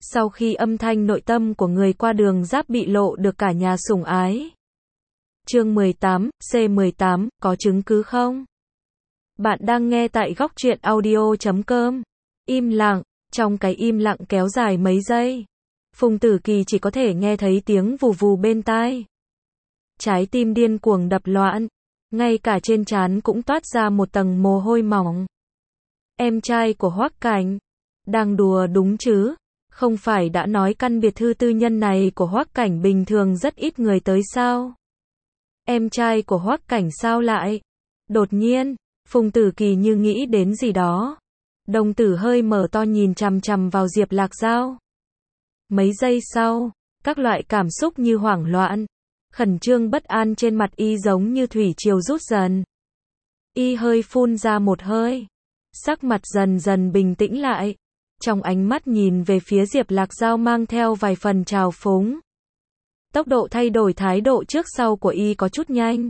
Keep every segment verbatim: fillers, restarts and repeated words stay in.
Sau khi âm thanh nội tâm của người qua đường giáp bị lộ được cả nhà sủng ái. Chương mười tám, C mười tám, có chứng cứ không? Bạn đang nghe tại góc truyện audio chấm com. Im lặng, trong cái im lặng kéo dài mấy giây, Phùng Tử Kỳ chỉ có thể nghe thấy tiếng vù vù bên tai. Trái tim điên cuồng đập loạn, ngay cả trên trán cũng toát ra một tầng mồ hôi mỏng. Em trai của Hoắc Cảnh, đang đùa đúng chứ? Không phải đã nói căn biệt thự tư nhân này của Hoắc Cảnh bình thường rất ít người tới sao? Em trai của Hoắc Cảnh sao lại? Đột nhiên, Phùng Tử Kỳ như nghĩ đến gì đó. Đồng tử hơi mở to nhìn chằm chằm vào Diệp Lạc Giao. Mấy giây sau, các loại cảm xúc như hoảng loạn, khẩn trương bất an trên mặt y giống như thủy triều rút dần. Y hơi phun ra một hơi, sắc mặt dần dần bình tĩnh lại. Trong ánh mắt nhìn về phía Diệp Lạc Giao mang theo vài phần trào phúng. Tốc độ thay đổi thái độ trước sau của y có chút nhanh.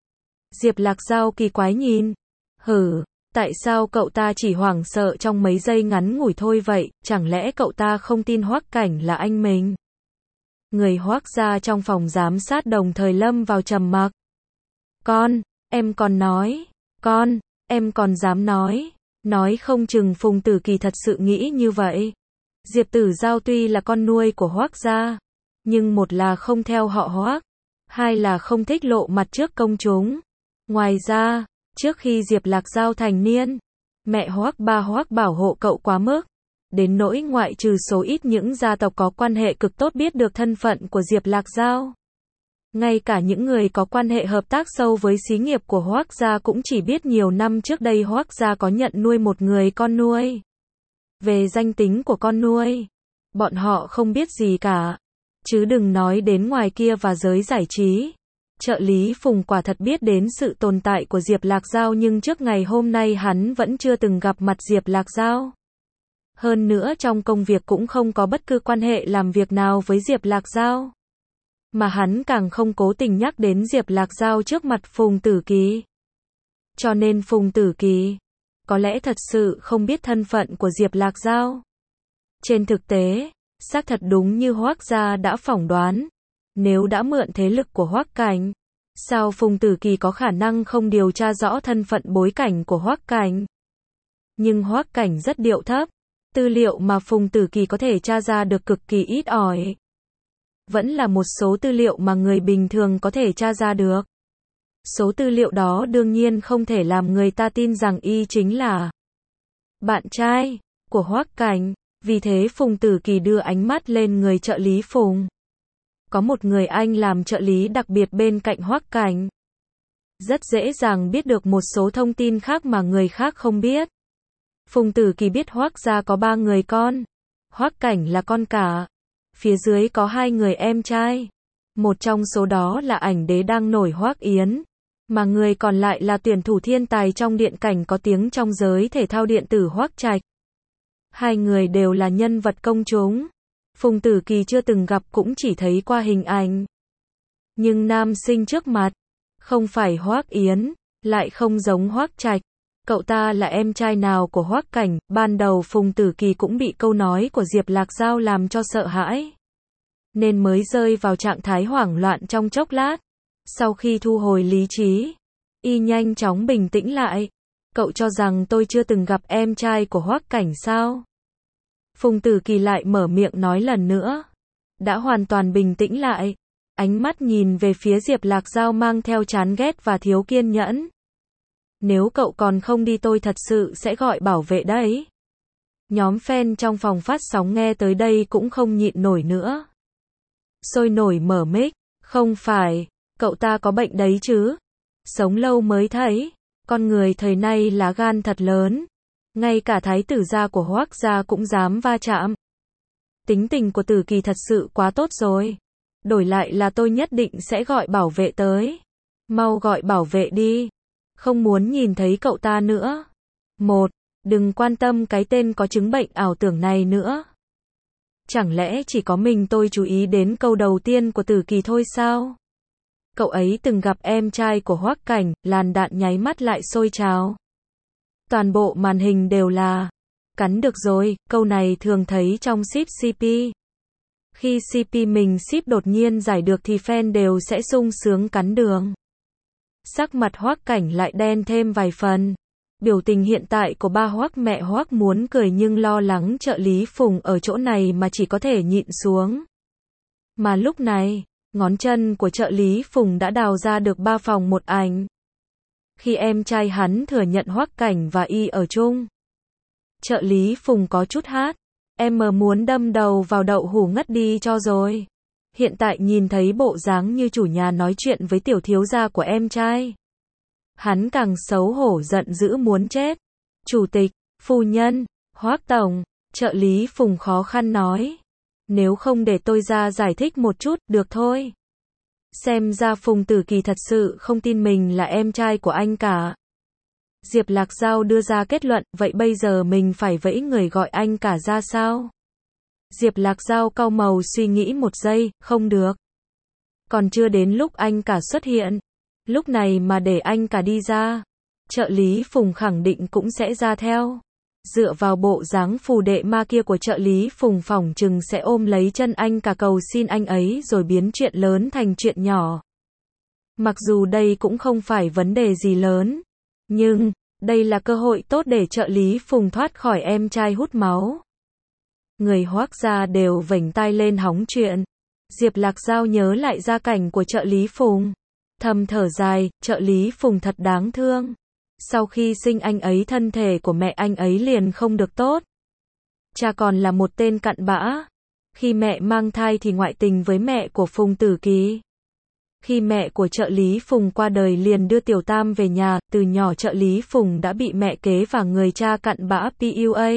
Diệp Lạc Giao kỳ quái nhìn. Hử, tại sao cậu ta chỉ hoảng sợ trong mấy giây ngắn ngủi thôi vậy, chẳng lẽ cậu ta không tin Hoắc Cảnh là anh mình? Người Hoắc gia trong phòng giám sát đồng thời lâm vào trầm mặc. Con, em còn nói, con, em còn dám nói, nói không chừng Phùng Tử Kỳ thật sự nghĩ như vậy. Diệp Tử Giao tuy là con nuôi của Hoắc gia, nhưng một là không theo họ Hoắc, hai là không thích lộ mặt trước công chúng. Ngoài ra, trước khi Diệp Lạc Giao thành niên, mẹ Hoắc ba Hoắc bảo hộ cậu quá mức, đến nỗi ngoại trừ số ít những gia tộc có quan hệ cực tốt biết được thân phận của Diệp Lạc Giao, ngay cả những người có quan hệ hợp tác sâu với xí nghiệp của Hoắc gia cũng chỉ biết nhiều năm trước đây Hoắc gia có nhận nuôi một người con nuôi. Về danh tính của con nuôi, bọn họ không biết gì cả, chứ đừng nói đến ngoài kia và giới giải trí. Trợ lý Phùng quả thật biết đến sự tồn tại của Diệp Lạc Giao nhưng trước ngày hôm nay hắn vẫn chưa từng gặp mặt Diệp Lạc Giao. Hơn nữa trong công việc cũng không có bất cứ quan hệ làm việc nào với Diệp Lạc Giao. Mà hắn càng không cố tình nhắc đến Diệp Lạc Giao trước mặt Phùng Tử Kỳ. Cho nên Phùng Tử Kỳ có lẽ thật sự không biết thân phận của Diệp Lạc Giao. Trên thực tế, xác thật đúng như Hoắc gia đã phỏng đoán. Nếu đã mượn thế lực của Hoắc Cảnh, sao Phùng Tử Kỳ có khả năng không điều tra rõ thân phận bối cảnh của Hoắc Cảnh? Nhưng Hoắc Cảnh rất điệu thấp, tư liệu mà Phùng Tử Kỳ có thể tra ra được cực kỳ ít ỏi. Vẫn là một số tư liệu mà người bình thường có thể tra ra được. Số tư liệu đó đương nhiên không thể làm người ta tin rằng y chính là bạn trai của Hoắc Cảnh, vì thế Phùng Tử Kỳ đưa ánh mắt lên người trợ lý Phùng. Có một người anh làm trợ lý đặc biệt bên cạnh Hoắc Cảnh, rất dễ dàng biết được một số thông tin khác mà người khác không biết. Phùng Tử Kỳ biết Hoắc gia có ba người con, Hoắc Cảnh là con cả, phía dưới có hai người em trai, một trong số đó là ảnh đế đang nổi Hoắc Yến, mà người còn lại là tuyển thủ thiên tài trong điện cảnh có tiếng trong giới thể thao điện tử Hoắc Trạch. Hai người đều là nhân vật công chúng. Phùng Tử Kỳ chưa từng gặp cũng chỉ thấy qua hình ảnh. Nhưng nam sinh trước mặt, không phải Hoắc Yến, lại không giống Hoắc Trạch. Cậu ta là em trai nào của Hoắc Cảnh? Ban đầu Phùng Tử Kỳ cũng bị câu nói của Diệp Lạc Giao làm cho sợ hãi, nên mới rơi vào trạng thái hoảng loạn trong chốc lát. Sau khi thu hồi lý trí, y nhanh chóng bình tĩnh lại. Cậu cho rằng tôi chưa từng gặp em trai của Hoắc Cảnh sao? Phùng Tử Kỳ lại mở miệng nói lần nữa. Đã hoàn toàn bình tĩnh lại, ánh mắt nhìn về phía Diệp Lạc Giao mang theo chán ghét và thiếu kiên nhẫn. Nếu cậu còn không đi tôi thật sự sẽ gọi bảo vệ đấy. Nhóm fan trong phòng phát sóng nghe tới đây cũng không nhịn nổi nữa. Sôi nổi mở mic, không phải, cậu ta có bệnh đấy chứ. Sống lâu mới thấy, con người thời nay lá gan thật lớn. Ngay cả thái tử gia của Hoắc gia cũng dám va chạm. Tính tình của Tử Kỳ thật sự quá tốt rồi. Đổi lại là tôi nhất định sẽ gọi bảo vệ tới. Mau gọi bảo vệ đi. Không muốn nhìn thấy cậu ta nữa. Một, đừng quan tâm cái tên có chứng bệnh ảo tưởng này nữa. Chẳng lẽ chỉ có mình tôi chú ý đến câu đầu tiên của Tử Kỳ thôi sao? Cậu ấy từng gặp em trai của Hoắc Cảnh, làn đạn nháy mắt lại sôi trào. Toàn bộ màn hình đều là Cắn được rồi, câu này thường thấy trong ship xê pê. Khi xê pê mình ship đột nhiên giải được thì fan đều sẽ sung sướng cắn đường. Sắc mặt Hoắc Cảnh lại đen thêm vài phần. Biểu tình hiện tại của ba Hoắc mẹ Hoắc muốn cười nhưng lo lắng trợ lý Phùng ở chỗ này mà chỉ có thể nhịn xuống. Mà lúc này, ngón chân của trợ lý Phùng đã đào ra được ba phòng một ảnh. Khi em trai hắn thừa nhận Hoắc Cảnh và y ở chung. Trợ lý Phùng có chút hát. Em mờ muốn đâm đầu vào đậu hũ ngất đi cho rồi. Hiện tại nhìn thấy bộ dáng như chủ nhà nói chuyện với tiểu thiếu gia của em trai. Hắn càng xấu hổ giận dữ muốn chết. Chủ tịch, phu nhân, Hoắc tổng, trợ lý Phùng khó khăn nói. Nếu không để tôi ra giải thích một chút, được thôi. Xem ra Phùng Tử Kỳ thật sự không tin mình là em trai của anh cả. Diệp Lạc Giao đưa ra kết luận, vậy bây giờ mình phải vẫy người gọi anh cả ra sao? Diệp Lạc Giao cau màu suy nghĩ một giây, không được. Còn chưa đến lúc anh cả xuất hiện. Lúc này mà để anh cả đi ra, trợ lý Phùng khẳng định cũng sẽ ra theo. Dựa vào bộ dáng phù đệ ma kia của trợ lý Phùng phỏng chừng sẽ ôm lấy chân anh cả cầu xin anh ấy rồi biến chuyện lớn thành chuyện nhỏ. Mặc dù đây cũng không phải vấn đề gì lớn, nhưng đây là cơ hội tốt để trợ lý Phùng thoát khỏi em trai hút máu. Người Hoắc gia đều vểnh tai lên hóng chuyện. Diệp Lạc Giao nhớ lại gia cảnh của trợ lý Phùng. Thầm thở dài, trợ lý Phùng thật đáng thương. Sau khi sinh anh ấy thân thể của mẹ anh ấy liền không được tốt. Cha còn là một tên cặn bã. Khi mẹ mang thai thì ngoại tình với mẹ của Phùng Tử Kỳ. Khi mẹ của trợ lý Phùng qua đời liền đưa Tiểu Tam về nhà, từ nhỏ trợ lý Phùng đã bị mẹ kế và người cha cặn bã pê u a.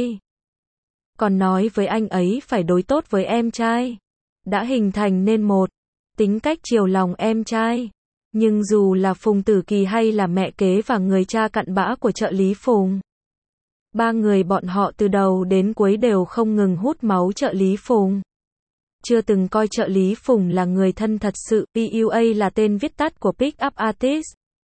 Còn nói với anh ấy phải đối tốt với em trai. Đã hình thành nên một tính cách chiều lòng em trai. Nhưng dù là Phùng Tử Kỳ hay là mẹ kế và người cha cặn bã của trợ lý Phùng, ba người bọn họ từ đầu đến cuối đều không ngừng hút máu trợ lý Phùng. Chưa từng coi trợ lý Phùng là người thân thật sự, pê u a là tên viết tắt của Pick Up Artist.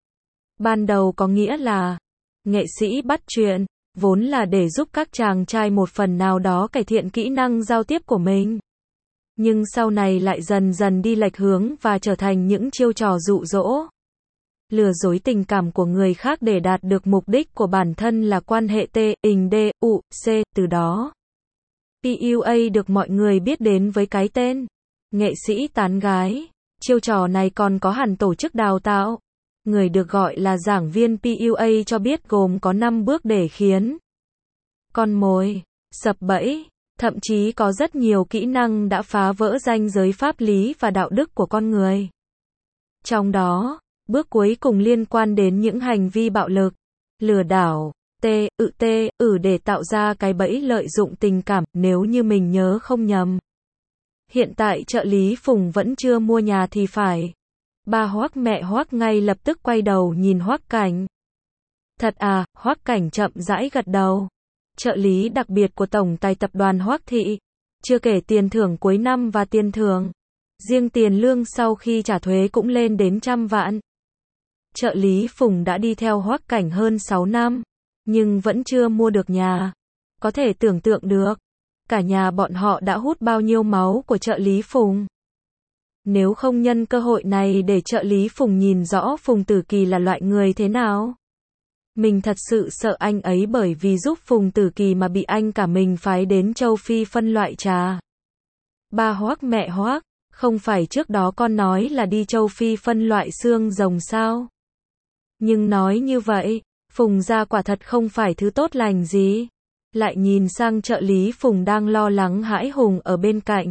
Ban đầu có nghĩa là nghệ sĩ bắt chuyện, vốn là để giúp các chàng trai một phần nào đó cải thiện kỹ năng giao tiếp của mình. Nhưng sau này lại dần dần đi lệch hướng và trở thành những chiêu trò dụ dỗ, lừa dối tình cảm của người khác để đạt được mục đích của bản thân là quan hệ T, ình D, U, C, từ đó. pê u a được mọi người biết đến với cái tên nghệ sĩ tán gái. Chiêu trò này còn có hẳn tổ chức đào tạo. Người được gọi là giảng viên pê u a cho biết gồm có năm bước để khiến con mồi sập bẫy. Thậm chí có rất nhiều kỹ năng đã phá vỡ ranh giới pháp lý và đạo đức của con người. Trong đó, bước cuối cùng liên quan đến những hành vi bạo lực, lừa đảo, t, ự t, ử để tạo ra cái bẫy lợi dụng tình cảm, nếu như mình nhớ không nhầm. Hiện tại trợ lý Phùng vẫn chưa mua nhà thì phải. Ba Hoắc mẹ Hoắc ngay lập tức quay đầu nhìn Hoắc Cảnh. Thật à, Hoắc Cảnh chậm rãi gật đầu. Trợ lý đặc biệt của tổng tài tập đoàn Hoắc Thị, chưa kể tiền thưởng cuối năm và tiền thưởng. Riêng tiền lương sau khi trả thuế cũng lên đến trăm vạn. Trợ lý Phùng đã đi theo Hoắc Cảnh hơn sáu năm, nhưng vẫn chưa mua được nhà. Có thể tưởng tượng được, cả nhà bọn họ đã hút bao nhiêu máu của trợ lý Phùng. Nếu không nhân cơ hội này để trợ lý Phùng nhìn rõ Phùng Tử Kỳ là loại người thế nào. Mình thật sự sợ anh ấy bởi vì giúp Phùng Tử Kỳ mà bị anh cả mình phái đến châu Phi phân loại trà. Ba Hoắc mẹ Hoắc, không phải trước đó con nói là đi châu Phi phân loại xương rồng sao? Nhưng nói như vậy, Phùng gia quả thật không phải thứ tốt lành gì. Lại nhìn sang trợ lý Phùng đang lo lắng hãi hùng ở bên cạnh.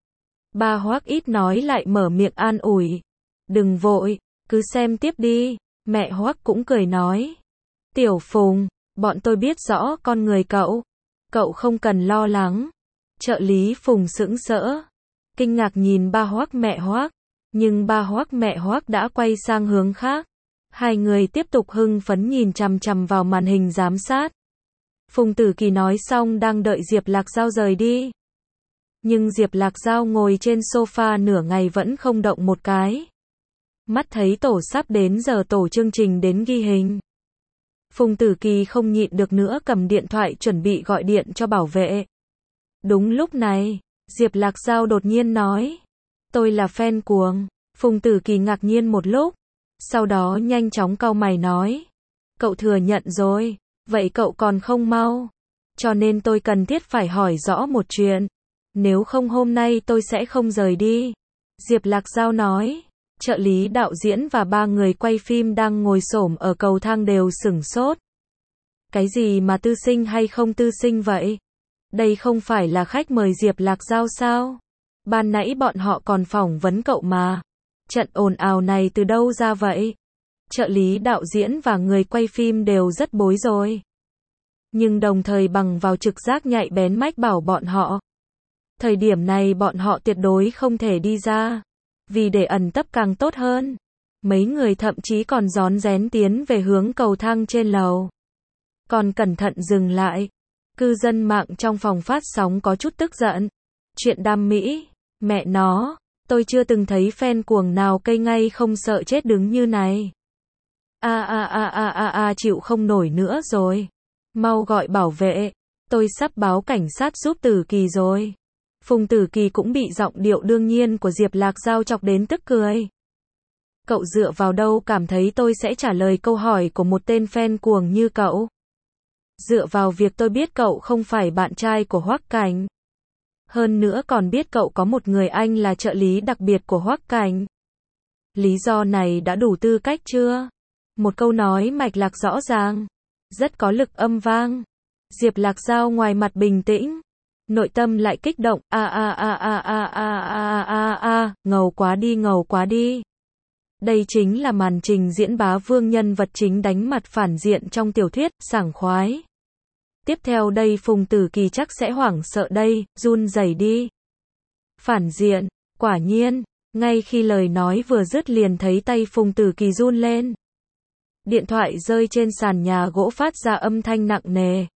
Ba Hoắc ít nói lại mở miệng an ủi. Đừng vội, cứ xem tiếp đi. Mẹ Hoắc cũng cười nói. Tiểu Phùng, bọn tôi biết rõ con người cậu. Cậu không cần lo lắng. Trợ lý Phùng sững sỡ, kinh ngạc nhìn ba Hoắc mẹ Hoắc. Nhưng ba Hoắc mẹ Hoắc đã quay sang hướng khác. Hai người tiếp tục hưng phấn nhìn chằm chằm vào màn hình giám sát. Phùng Tử Kỳ nói xong đang đợi Diệp Lạc Giao rời đi. Nhưng Diệp Lạc Giao ngồi trên sofa nửa ngày vẫn không động một cái. Mắt thấy tổ sắp đến giờ tổ chương trình đến ghi hình. Phùng Tử Kỳ không nhịn được nữa cầm điện thoại chuẩn bị gọi điện cho bảo vệ. Đúng lúc này, Diệp Lạc Giao đột nhiên nói. Tôi là fan cuồng. Phùng Tử Kỳ ngạc nhiên một lúc. Sau đó nhanh chóng cau mày nói. Cậu thừa nhận rồi. Vậy cậu còn không mau. Cho nên tôi cần thiết phải hỏi rõ một chuyện. Nếu không hôm nay tôi sẽ không rời đi. Diệp Lạc Giao nói. Trợ lý đạo diễn và ba người quay phim đang ngồi xổm ở cầu thang đều sửng sốt. Cái gì mà tư sinh hay không tư sinh vậy? Đây không phải là khách mời Diệp Lạc Giao sao? Ban nãy bọn họ còn phỏng vấn cậu mà. Trận ồn ào này từ đâu ra vậy? Trợ lý đạo diễn và người quay phim đều rất bối rối. Nhưng đồng thời bằng vào trực giác nhạy bén mách bảo bọn họ. Thời điểm này bọn họ tuyệt đối không thể đi ra. Vì để ẩn tấp càng tốt hơn. Mấy người thậm chí còn rón rén tiến về hướng cầu thang trên lầu. Còn cẩn thận dừng lại. Cư dân mạng trong phòng phát sóng có chút tức giận. Chuyện đam mỹ, mẹ nó, tôi chưa từng thấy fan cuồng nào cây ngay không sợ chết đứng như này. A a a a a a chịu không nổi nữa rồi. Mau gọi bảo vệ, tôi sắp báo cảnh sát giúp Tử Kỳ rồi. Phùng Tử Kỳ cũng bị giọng điệu đương nhiên của Diệp Lạc Giao chọc đến tức cười. Cậu dựa vào đâu cảm thấy tôi sẽ trả lời câu hỏi của một tên fan cuồng như cậu? Dựa vào việc tôi biết cậu không phải bạn trai của Hoắc Cảnh. Hơn nữa còn biết cậu có một người anh là trợ lý đặc biệt của Hoắc Cảnh. Lý do này đã đủ tư cách chưa? Một câu nói mạch lạc rõ ràng, rất có lực âm vang. Diệp Lạc Giao ngoài mặt bình tĩnh, nội tâm lại kích động, a a a a a a a a a, ngầu quá đi ngầu quá đi. Đây chính là màn trình diễn bá vương nhân vật chính đánh mặt phản diện trong tiểu thuyết, sảng khoái. Tiếp theo đây Phùng Tử Kỳ chắc sẽ hoảng sợ đây, run rẩy đi. Phản diện, quả nhiên, ngay khi lời nói vừa dứt liền thấy tay Phùng Tử Kỳ run lên. Điện thoại rơi trên sàn nhà gỗ phát ra âm thanh nặng nề.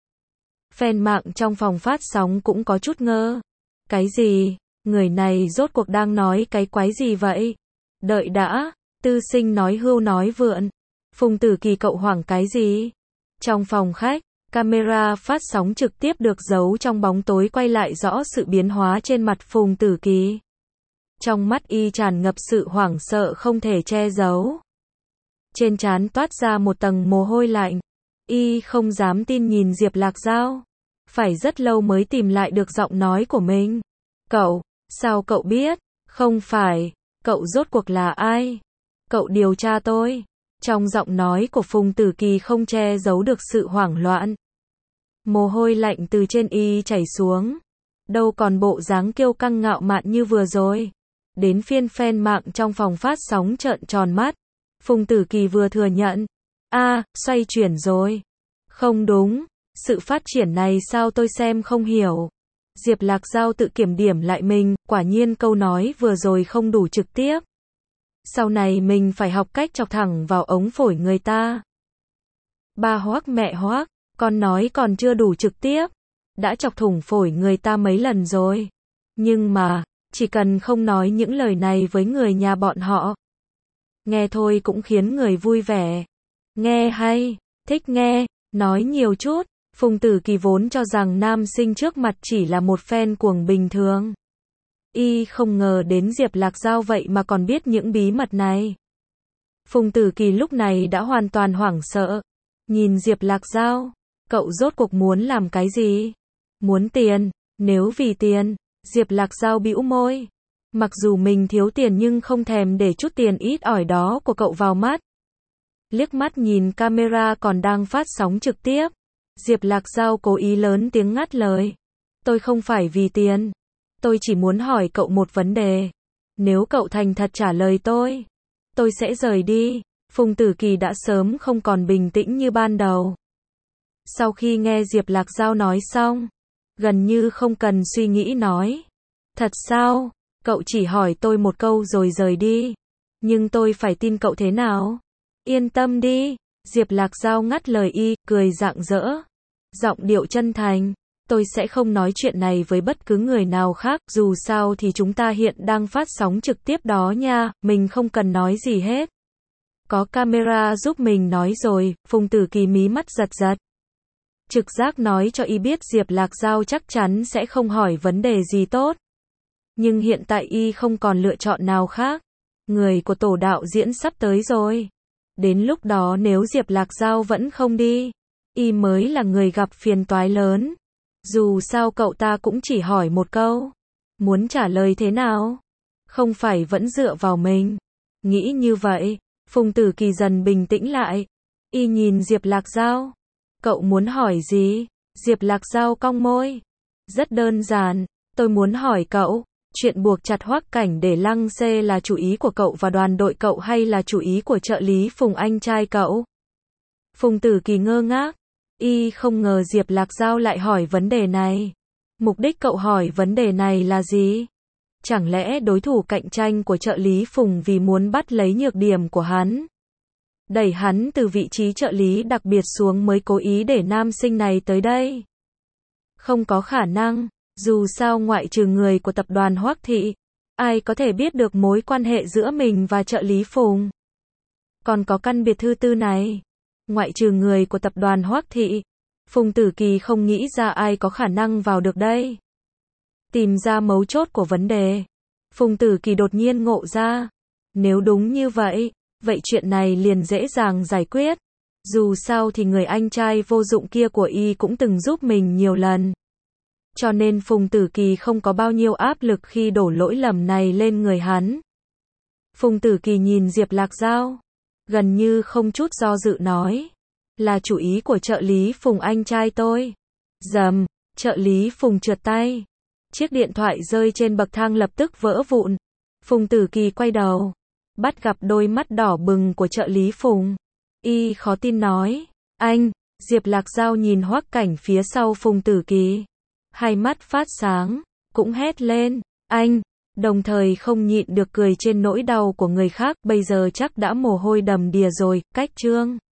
Fan mạng trong phòng phát sóng cũng có chút ngơ. Cái gì? Người này rốt cuộc đang nói cái quái gì vậy? Đợi đã, tư sinh nói hưu nói vượn. Phùng Tử Kỳ cậu hoảng cái gì? Trong phòng khách, camera phát sóng trực tiếp được giấu trong bóng tối quay lại rõ sự biến hóa trên mặt Phùng Tử Kỳ. Trong mắt y tràn ngập sự hoảng sợ không thể che giấu. Trên trán toát ra một tầng mồ hôi lạnh. Y không dám tin nhìn Diệp Lạc Giao. Phải rất lâu mới tìm lại được giọng nói của mình. Cậu, sao cậu biết? Không phải, cậu rốt cuộc là ai? Cậu điều tra tôi. Trong giọng nói của Phùng Tử Kỳ không che giấu được sự hoảng loạn. Mồ hôi lạnh từ trên y chảy xuống. Đâu còn bộ dáng kiêu căng ngạo mạn như vừa rồi. Đến phiên fan mạng trong phòng phát sóng trợn tròn mắt. Phùng Tử Kỳ vừa thừa nhận. A, à, xoay chuyển rồi. Không đúng, sự phát triển này sao tôi xem không hiểu. Diệp Lạc Giao tự kiểm điểm lại mình, quả nhiên câu nói vừa rồi không đủ trực tiếp. Sau này mình phải học cách chọc thẳng vào ống phổi người ta. Ba Hoắc mẹ Hoắc, con nói còn chưa đủ trực tiếp. Đã chọc thủng phổi người ta mấy lần rồi. Nhưng mà, chỉ cần không nói những lời này với người nhà bọn họ. Nghe thôi cũng khiến người vui vẻ. Nghe hay, thích nghe, nói nhiều chút. Phùng Tử Kỳ vốn cho rằng nam sinh trước mặt chỉ là một fan cuồng bình thường. Y không ngờ đến Diệp Lạc Giao vậy mà còn biết những bí mật này. Phùng Tử Kỳ lúc này đã hoàn toàn hoảng sợ. Nhìn Diệp Lạc Giao, cậu rốt cuộc muốn làm cái gì? Muốn tiền, nếu vì tiền, Diệp Lạc Giao bĩu môi. Mặc dù mình thiếu tiền nhưng không thèm để chút tiền ít ỏi đó của cậu vào mắt. Liếc mắt nhìn camera còn đang phát sóng trực tiếp. Diệp Lạc Giao cố ý lớn tiếng ngắt lời. Tôi không phải vì tiền. Tôi chỉ muốn hỏi cậu một vấn đề. Nếu cậu thành thật trả lời tôi, tôi sẽ rời đi. Phùng Tử Kỳ đã sớm không còn bình tĩnh như ban đầu. Sau khi nghe Diệp Lạc Giao nói xong, gần như không cần suy nghĩ nói. Thật sao? Cậu chỉ hỏi tôi một câu rồi rời đi. Nhưng tôi phải tin cậu thế nào? Yên tâm đi. Diệp Lạc Giao ngắt lời y, cười rạng rỡ. Giọng điệu chân thành. Tôi sẽ không nói chuyện này với bất cứ người nào khác, dù sao thì chúng ta hiện đang phát sóng trực tiếp đó nha, mình không cần nói gì hết. Có camera giúp mình nói rồi, Phùng Tử Kỳ mí mắt giật giật. Trực giác nói cho y biết Diệp Lạc Giao chắc chắn sẽ không hỏi vấn đề gì tốt. Nhưng hiện tại y không còn lựa chọn nào khác. Người của tổ đạo diễn sắp tới rồi. Đến lúc đó nếu Diệp Lạc Giao vẫn không đi, y mới là người gặp phiền toái lớn. Dù sao cậu ta cũng chỉ hỏi một câu. Muốn trả lời thế nào? Không phải vẫn dựa vào mình. Nghĩ như vậy, Phùng Tử Kỳ dần bình tĩnh lại. Y nhìn Diệp Lạc Giao. Cậu muốn hỏi gì? Diệp Lạc Giao cong môi. Rất đơn giản, tôi muốn hỏi cậu, chuyện buộc chặt Hoắc Cảnh để lăng xê là chủ ý của cậu và đoàn đội cậu hay là chủ ý của trợ lý Phùng anh trai cậu? Phùng Tử Kỳ ngơ ngác. Y không ngờ Diệp Lạc Giao lại hỏi vấn đề này. Mục đích cậu hỏi vấn đề này là gì? Chẳng lẽ đối thủ cạnh tranh của trợ lý Phùng vì muốn bắt lấy nhược điểm của hắn, đẩy hắn từ vị trí trợ lý đặc biệt xuống mới cố ý để nam sinh này tới đây? Không có khả năng, dù sao ngoại trừ người của tập đoàn Hoắc Thị, ai có thể biết được mối quan hệ giữa mình và trợ lý Phùng. Còn có căn biệt thự tư này, ngoại trừ người của tập đoàn Hoắc Thị, Phùng Tử Kỳ không nghĩ ra ai có khả năng vào được đây. Tìm ra mấu chốt của vấn đề, Phùng Tử Kỳ đột nhiên ngộ ra. Nếu đúng như vậy, vậy chuyện này liền dễ dàng giải quyết. Dù sao thì người anh trai vô dụng kia của y cũng từng giúp mình nhiều lần. Cho nên Phùng Tử Kỳ không có bao nhiêu áp lực khi đổ lỗi lầm này lên người hắn. Phùng Tử Kỳ nhìn Diệp Lạc Giao, gần như không chút do dự nói. Là chủ ý của trợ lý Phùng anh trai tôi. Dầm, trợ lý Phùng trượt tay. Chiếc điện thoại rơi trên bậc thang lập tức vỡ vụn. Phùng Tử Kỳ quay đầu, bắt gặp đôi mắt đỏ bừng của trợ lý Phùng. Y khó tin nói, anh. Diệp Lạc Giao nhìn Hoắc Cảnh phía sau Phùng Tử Kỳ, hai mắt phát sáng, cũng hét lên, anh, đồng thời không nhịn được cười trên nỗi đau của người khác. Bây giờ chắc đã mồ hôi đầm đìa rồi. Cách chương